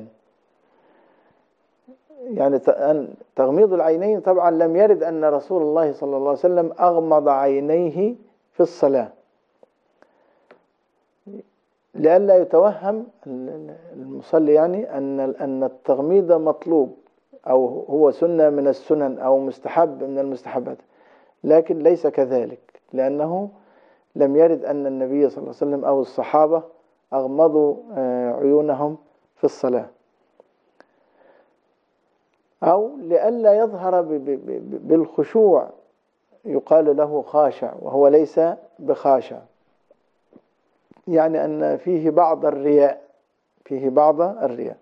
يعني تغميض العينين طبعا لم يرد أن رسول الله صلى الله عليه وسلم أغمض عينيه في الصلاة، لئلا يتوهم المصلي يعني أن أن التغميض مطلوب أو هو سنة من السنن أو مستحب من المستحبات، لكن ليس كذلك، لأنه لم يرد أن النبي صلى الله عليه وسلم أو الصحابة أغمضوا عيونهم في الصلاة. أو لئلا يظهر بالخشوع، يقال له خاشع وهو ليس بخاشع، يعني أن فيه بعض الرياء، فيه بعض الرياء.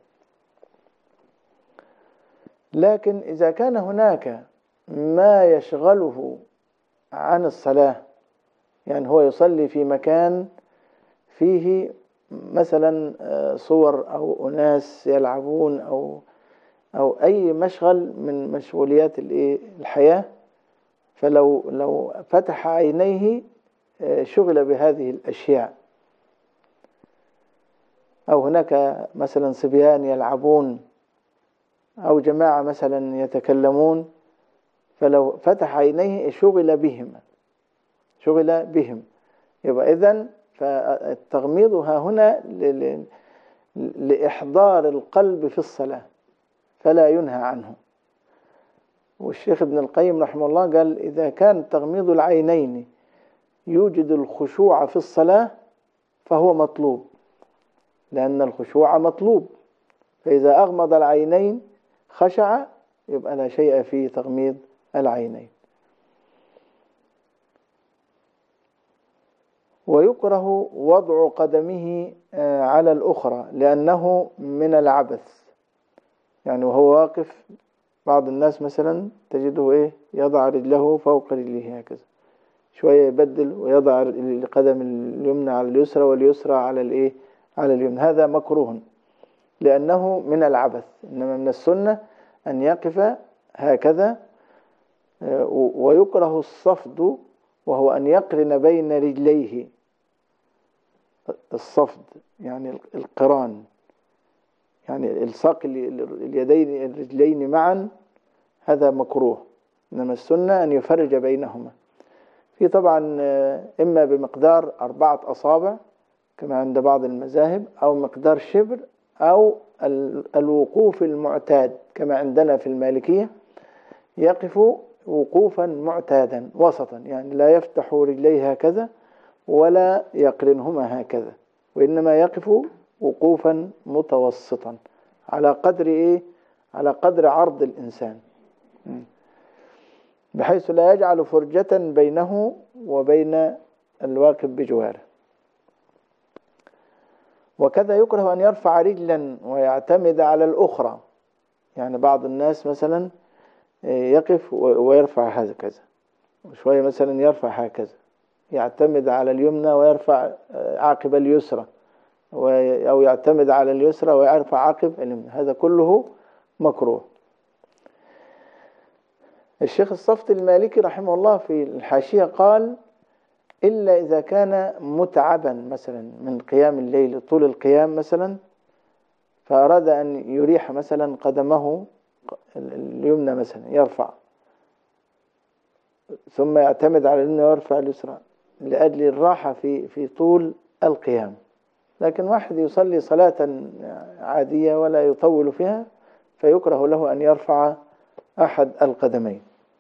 لكن إذا كان هناك ما يشغله عن الصلاة، يعني هو يصلي في مكان فيه مثلا صور أو أناس يلعبون أو أو أي مشغل من مشغوليات الحياة، فلو لو فتح عينيه شغل بهذه الأشياء. أو هناك مثلا صبيان يلعبون أو جماعة مثلا يتكلمون، فلو فتح عينيه شغل بهم شغل بهم يبقى إذن فالتغميض ها هنا لإحضار القلب في الصلاة فلا ينهى عنه. والشيخ ابن القيم رحمه الله قال إذا كان تغميض العينين يوجد الخشوع في الصلاة فهو مطلوب، لأن الخشوع مطلوب، فإذا أغمض العينين خشع يبقى لا شيء في تغميض العينين. ويكره وضع قدمه على الأخرى لأنه من العبث، يعني وهو واقف بعض الناس مثلا تجده إيه يضع رجله فوق رجله هكذا، شوية يبدل ويضع القدم اليمنى على اليسرى واليسرى على الإيه على اليمنى، هذا مكروه لأنه من العبث. إنما من السنة أن يقف هكذا. ويكره الصفد وهو أن يقرن بين رجليه، الصفد يعني القران، يعني إلصاق اليدين الرجلين معا، هذا مكروه. إنما السنة أن يفرج بينهما، في طبعا إما بمقدار أربعة أصابع كما عند بعض المذاهب، أو مقدار شبر، أو الوقوف المعتاد كما عندنا في المالكية، يقف وقوفا معتادا وسطا، يعني لا يفتح رجليه هكذا ولا يقرنهما هكذا، وإنما يقف وقوفا متوسطا على قدر إيه على قدر عرض الإنسان، بحيث لا يجعل فرجة بينه وبين الواقف بجواره. وكذا يكره أن يرفع رجلا ويعتمد على الأخرى، يعني بعض الناس مثلا يقف ويرفع هكذا، وشوية مثلا يرفع هكذا، يعتمد على اليمنى ويرفع عقب اليسرى، أو يعتمد على اليسرى ويرفع عقب اليمنى، هذا كله مكروه. الشيخ الصفت المالكي رحمه الله في الحاشية قال إلا إذا كان متعبا مثلا من قيام الليل طول القيام مثلا، فأراد أن يريح مثلا قدمه اليمنى مثلا يرفع، ثم يعتمد على اليمنى ويرفع اليسرى لأجل الراحة في في طول القيام. لكن واحد يصلي صلاة عادية ولا يطول فيها فيكره له أن يرفع أحد القدمين.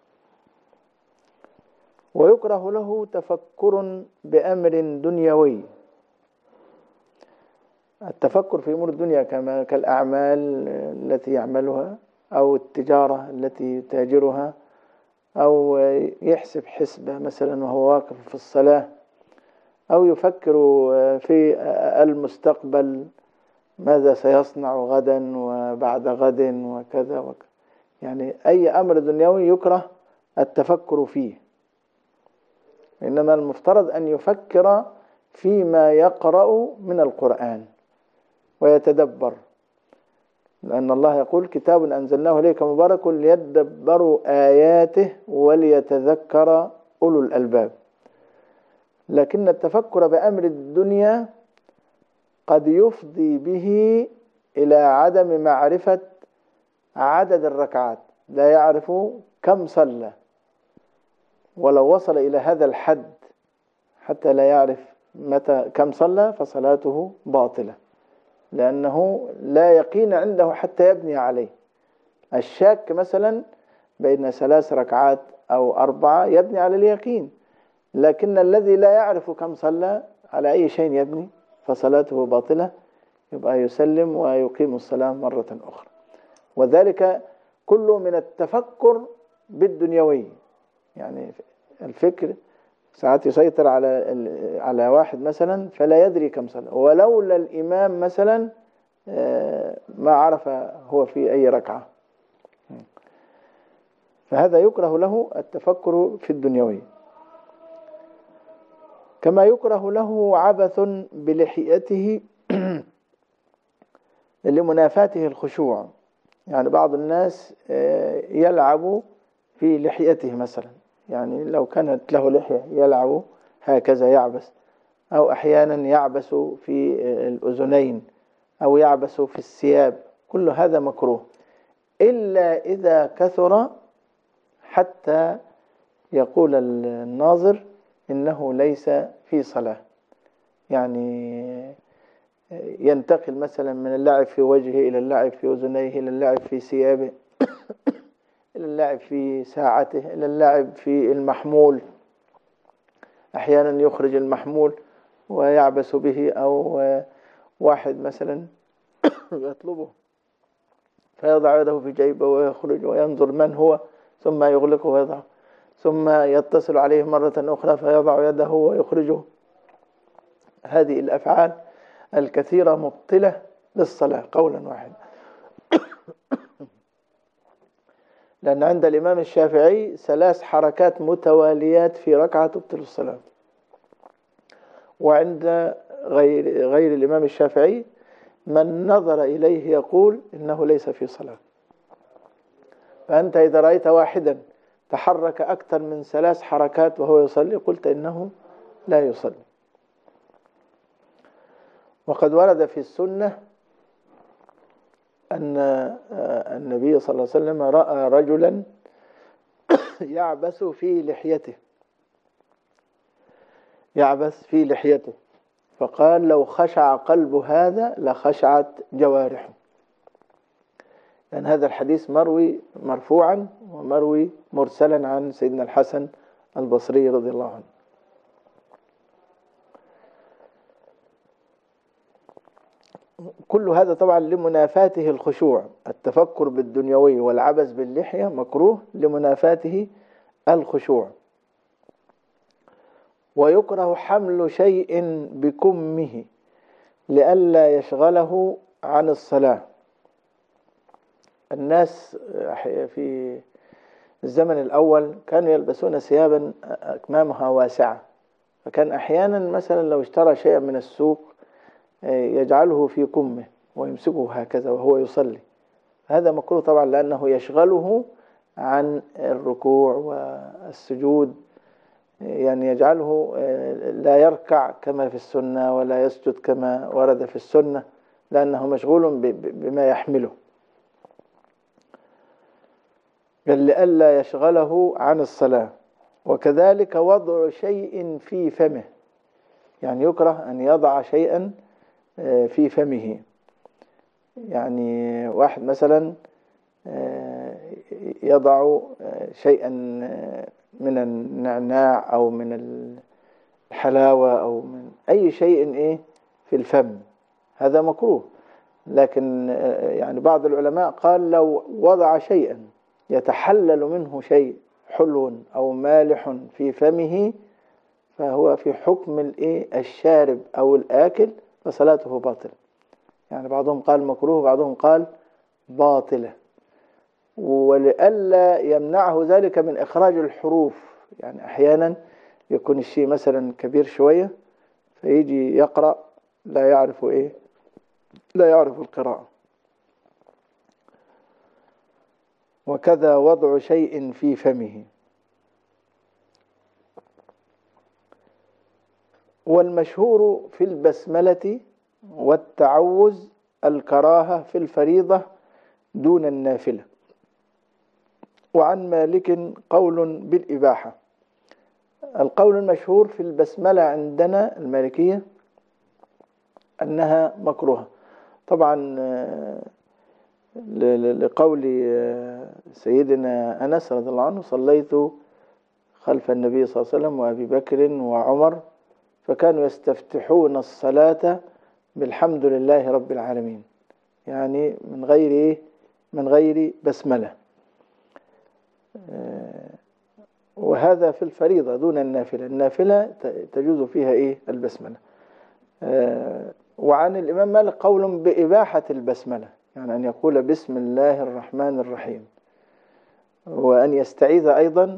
ويكره له تفكر بأمر دنيوي، التفكر في أمور الدنيا كما كالأعمال التي يعملها، أو التجارة التي تاجرها، أو يحسب حسبة مثلا وهو واقف في الصلاة، أو يفكر في المستقبل ماذا سيصنع غدا وبعد غد وكذا وكذا، يعني أي أمر دنيوي يكره التفكر فيه. إنما المفترض أن يفكر فيما يقرأ من القرآن ويتدبر، لأن الله يقول كتاب أنزلناه إليك مبارك ليدبروا آياته وليتذكر أولو الألباب. لكن التفكر بأمر الدنيا قد يفضي به إلى عدم معرفة عدد الركعات، لا يعرف كم صلى، ولو وصل إلى هذا الحد حتى لا يعرف متى كم صلى فصلاته باطلة، لأنه لا يقين عنده حتى يبني عليه. الشاك مثلا بين ثلاث ركعات أو أربعة يبني على اليقين، لكن الذي لا يعرف كم صلى على أي شيء يبني، فصلاته باطلة، يبقى يسلم ويقيم الصلاة مرة أخرى. وذلك كله من التفكر بالدنيوي، يعني الفكر ساعات يسيطر على على واحد مثلا فلا يدري كم صلى، ولولا الإمام مثلا ما عرف هو في أي ركعة، فهذا يكره له التفكر في الدنيوي. كما يكره له عبث بلحيته لمنافاته الخشوع. يعني بعض الناس يلعب في لحيته مثلا، يعني لو كانت له لحية يلعب هكذا يعبس، أو أحيانا يعبس في الأذنين، أو يعبس في الثياب، كل هذا مكروه، إلا إذا كثر حتى يقول الناظر إنه ليس في صلاة. يعني ينتقل مثلا من اللعب في وجهه إلى اللعب في أذنيه، إلى اللعب في ثيابه، إلى اللعب في ساعته، إلى اللعب في المحمول. أحيانا يخرج المحمول ويعبس به، أو واحد مثلا يطلبه فيضع يده في جيبه ويخرج وينظر من هو، ثم يغلقه ويضعه، ثم يتصل عليه مرة أخرى فيضع يده ويخرجه. هذه الأفعال الكثيرة مبطلة للصلاة قولا واحدا. لأن عند الإمام الشافعي ثلاث حركات متواليات في ركعة تبطل الصلاة، وعند غير, غير الإمام الشافعي من نظر إليه يقول إنه ليس في صلاة. فأنت إذا رأيت واحدا تحرك أكثر من ثلاث حركات وهو يصلي قلت إنه لا يصلي. وقد ورد في السنة أن النبي صلى الله عليه وسلم رأى رجلا يعبث في لحيته يعبث في لحيته فقال لو خشع قلب هذا لخشعت جوارحه. لأن هذا الحديث مروي مرفوعا ومروي مرسلا عن سيدنا الحسن البصري رضي الله عنه. كل هذا طبعا لمنافاته الخشوع. التفكر بالدنيوي والعبث باللحية مكروه لمنافاته الخشوع. ويكره حمل شيء بكمه لئلا يشغله عن الصلاة. الناس في الزمن الأول كانوا يلبسون ثيابا أكمامها واسعة، فكان أحيانا مثلا لو اشترى شيئا من السوق يجعله في كمه ويمسكه هكذا وهو يصلي. هذا مكروه طبعا لأنه يشغله عن الركوع والسجود، يعني يجعله لا يركع كما في السنة ولا يسجد كما ورد في السنة، لأنه مشغول بما يحمله. قال لئلا يشغله عن الصلاة. وكذلك وضع شيء في فمه، يعني يكره أن يضع شيئا في فمه. يعني واحد مثلا يضع شيئا من النعناع أو من الحلاوة أو من أي شيء إيه في الفم، هذا مكروه. لكن يعني بعض العلماء قال لو وضع شيئا يتحلل منه شيء حلو أو مالح في فمه فهو في حكم الإيه الشارب أو الآكل فصلاته باطلة. يعني بعضهم قال مكروه وبعضهم قال باطلة. ولئلا يمنعه ذلك من إخراج الحروف، يعني أحيانا يكون الشيء مثلا كبير شوية فيجي يقرأ لا يعرف إيه لا يعرف القراءة. وكذا وضع شيء في فمه. والمشهور في البسملة والتعوذ الكراهة في الفريضة دون النافلة. وعن مالك قول بالإباحة. القول المشهور في البسملة عندنا المالكية أنها مكروهة، طبعا لقول سيدنا أنس رضي الله عنه صليت خلف النبي صلى الله عليه وسلم وأبي بكر وعمر فكانوا يستفتحون الصلاة بالحمد لله رب العالمين، يعني من غير إيه من غير بسملة. وهذا في الفريضة دون النافلة. النافلة تجوز فيها إيه البسملة. وعن الإمام مالك قول بإباحة البسملة، يعني أن يقول بسم الله الرحمن الرحيم، وأن يستعيذ أيضا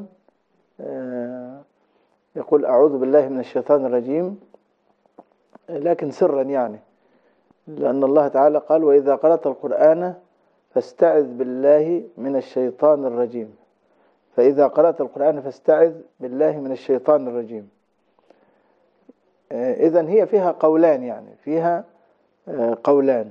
يقول أعوذ بالله من الشيطان الرجيم، لكن سرا يعني لأن الله تعالى قال: وإذا قرأت القرآن فاستعذ بالله من الشيطان الرجيم. فإذا قرأت القرآن فاستعذ بالله من الشيطان الرجيم. إذن هي فيها قولان، يعني فيها قولان،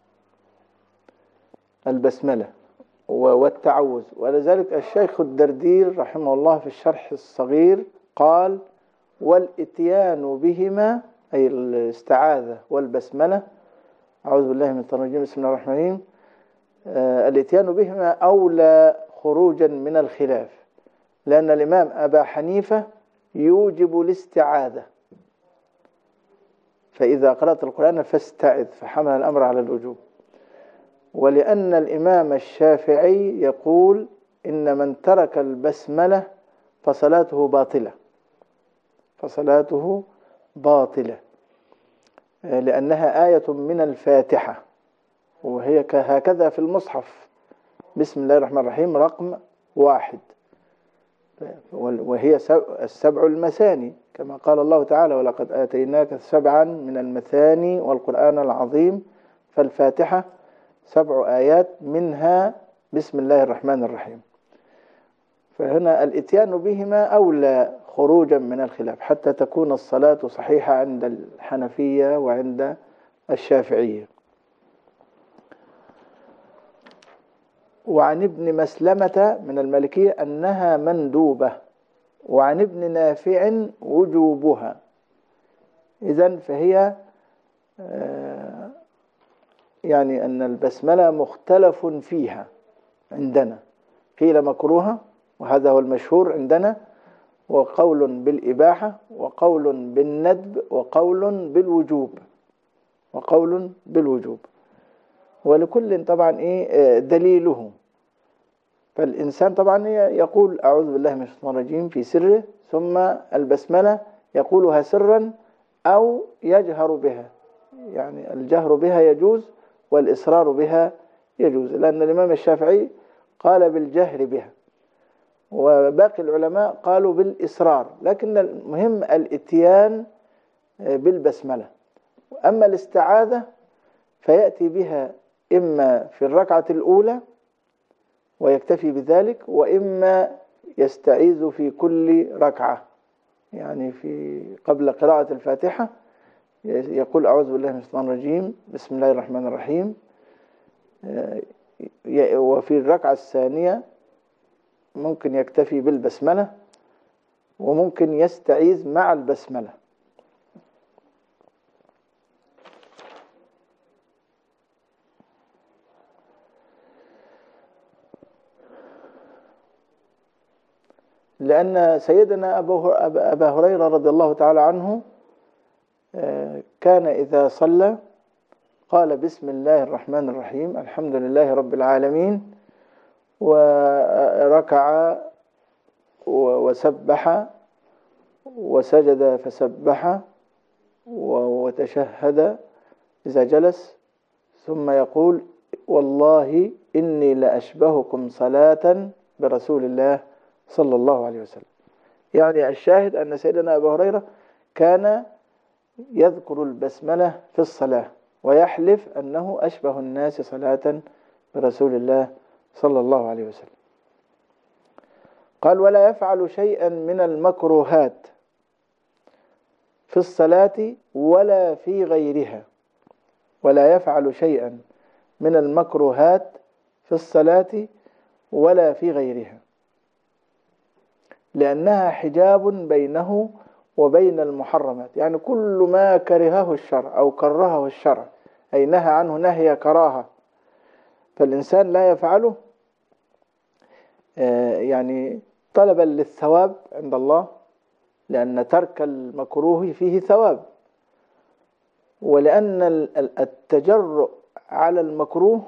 البسملة والتعوذ. ولذلك الشيخ الدردير رحمه الله في الشرح الصغير قال: والإتيان بهما، أي الاستعاذة والبسملة، أعوذ بالله من الشيطان الرجيم، بسم الله الرحمن الرحيم، آه الإتيان بهما أولى خروجا من الخلاف، لأن الإمام أبا حنيفة يوجب الاستعاذة، فإذا قرأت القرآن فاستعذ، فحمل الأمر على الوجوب. ولأن الإمام الشافعي يقول: إن من ترك البسملة فصلاته باطلة، فصلاته باطلة، لأنها آية من الفاتحة، وهي هكذا في المصحف، بسم الله الرحمن الرحيم رقم واحد، وهي السبع المثاني كما قال الله تعالى: ولقد آتيناك سبعا من المثاني والقرآن العظيم. فالفاتحة سبع آيات منها بسم الله الرحمن الرحيم. فهنا الإتيان بهما أولى خروجا من الخلاف، حتى تكون الصلاة صحيحة عند الحنفية وعند الشافعية. وعن ابن مسلمة من المالكية أنها مندوبة، وعن ابن نافع وجوبها. إذن فهي يعني أن البسملة مختلف فيها عندنا، قيل مكروهة وهذا هو المشهور عندنا، وقول بالإباحة، وقول بالندب، وقول بالوجوب، وقول بالوجوب، ولكل طبعا إيه دليله. فالإنسان طبعا يقول أعوذ بالله من الشيطان الرجيم في سره، ثم البسملة يقولها سرا أو يجهر بها، يعني الجهر بها يجوز والإصرار بها يجوز، لأن الإمام الشافعي قال بالجهر بها، وباقي العلماء قالوا بالإصرار، لكن المهم الإتيان بالبسملة. أما الاستعاذة فيأتي بها إما في الركعة الأولى ويكتفي بذلك، وإما يستعيذ في كل ركعة، يعني في قبل قراءة الفاتحة يقول أعوذ بالله من الشيطان الرجيم بسم الله الرحمن الرحيم، وفي الركعة الثانية ممكن يكتفي بالبسملة، وممكن يستعيذ مع البسملة. لأن سيدنا أبا هريرة رضي الله تعالى عنه كان إذا صلى قال بسم الله الرحمن الرحيم الحمد لله رب العالمين، وركع وسبح وسجد فسبح وتشهد إذا جلس، ثم يقول والله إني لأشبهكم صلاة برسول الله صلى الله عليه وسلم. يعني الشاهد أن سيدنا أبا هريرة كان يذكر البسملة في الصلاة ويحلف أنه أشبه الناس صلاة برسول الله صلى الله عليه وسلم. قال ولا يفعل شيئا من المكروهات في الصلاة ولا في غيرها، ولا يفعل شيئا من المكروهات في الصلاة ولا في غيرها، لأنها حجاب بينه وبين المحرمات. يعني كل ما كرهه الشرع أو كرهه الشرع أي نهى عنه نهي كراهة، فالإنسان لا يفعله يعني طلبا للثواب عند الله، لأن ترك المكروه فيه ثواب، ولأن التجرؤ على المكروه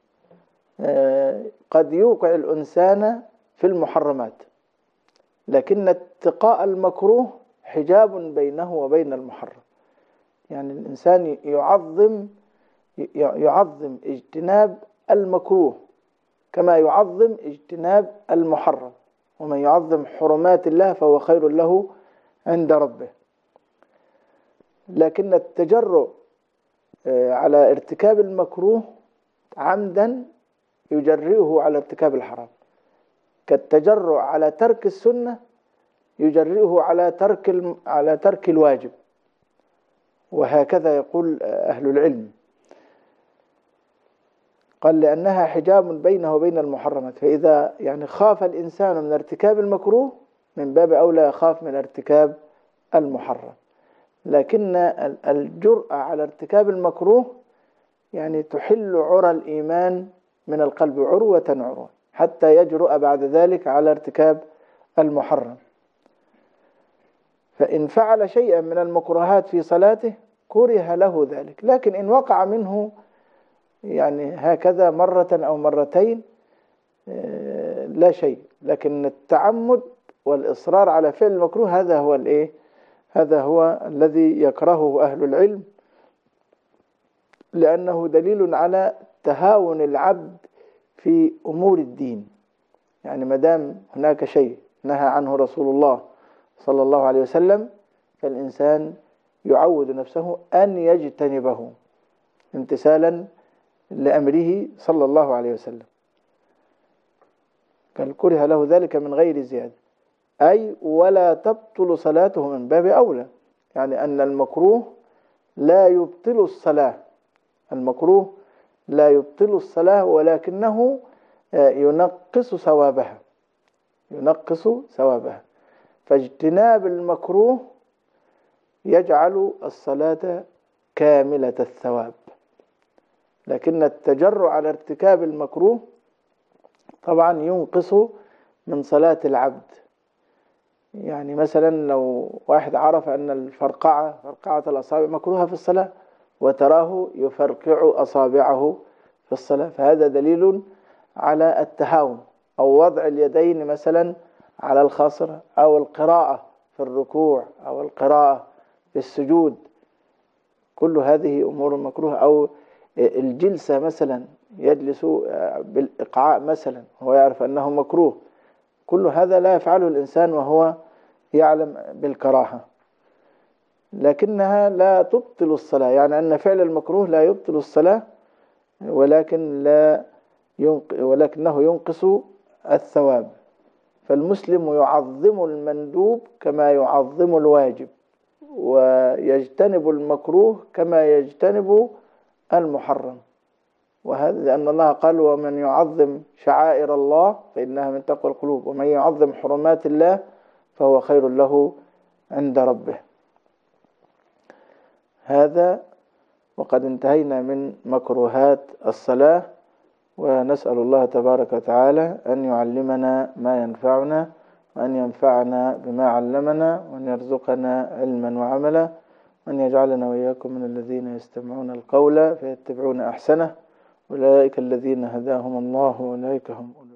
قد يوقع الإنسان في المحرمات، لكن اتقاء المكروه حجاب بينه وبين المحرم. يعني الإنسان يعظم يعظم اجتناب المكروه كما يعظم اجتناب المحرم، ومن يعظم حرمات الله فهو خير له عند ربه. لكن التجرؤ على ارتكاب المكروه عمدا يجرئه على ارتكاب الحرام، كالتجرؤ على ترك السنة يجرئه على ترك على ترك الواجب، وهكذا يقول أهل العلم. قال لأنها حجاب بينه وبين المحرمات، فإذا يعني خاف الإنسان من ارتكاب المكروه من باب أولى يخاف من ارتكاب المحرم. لكن الجرأة على ارتكاب المكروه يعني تحل عرى الإيمان من القلب عروة عروة حتى يجرؤ بعد ذلك على ارتكاب المحرم. فإن فعل شيئا من المكروهات في صلاته كره له ذلك، لكن إن وقع منه يعني هكذا مرة أو مرتين لا شيء. لكن التعمد والإصرار على فعل المكروه هذا هو الإيه؟ هذا هو الذي يكرهه أهل العلم، لأنه دليل على تهاون العبد في أمور الدين. يعني ما دام هناك شيء نهى عنه رسول الله صلى الله عليه وسلم فالإنسان يعود نفسه أن يجتنبه امتثالا لأمره صلى الله عليه وسلم. قال كره له ذلك من غير زيادة، أي ولا تبطل صلاته من باب أولى، يعني أن المكروه لا يبطل الصلاة، المكروه لا يبطل الصلاة ولكنه ينقص ثوابها، ينقص ثوابها. فاجتناب المكروه يجعل الصلاة كاملة الثواب، لكن التجرؤ على ارتكاب المكروه طبعا ينقص من صلاة العبد. يعني مثلا لو واحد عرف أن الفرقعة فرقعة الأصابع مكروهة في الصلاة وتراه يفرقع أصابعه في الصلاة، فهذا دليل على التهاون. أو وضع اليدين مثلا على الخصر، أو القراءة في الركوع، أو القراءة في السجود، كل هذه أمور مكروهة. أو الجلسة مثلا يجلس بالإقعاء مثلا هو يعرف أنه مكروه، كل هذا لا يفعله الإنسان وهو يعلم بالكراهة، لكنها لا تبطل الصلاة. يعني أن فعل المكروه لا يبطل الصلاة، ولكن لا ينق... ولكنه ينقص الثواب. فالمسلم يعظم المندوب كما يعظم الواجب، ويجتنب المكروه كما يجتنب المحرم. وهذا لأن الله قال ومن يعظم شعائر الله فإنها من تقوى القلوب، ومن يعظم حرمات الله فهو خير له عند ربه. هذا وقد انتهينا من مكروهات الصلاة، ونسأل الله تبارك وتعالى أن يعلمنا ما ينفعنا، وأن ينفعنا بما علمنا، وأن يرزقنا علما وعملا، وأن يجعلنا وإياكم من الذين يستمعون القول فيتبعون أحسنه، أولئك الذين هداهم الله وأولئك هم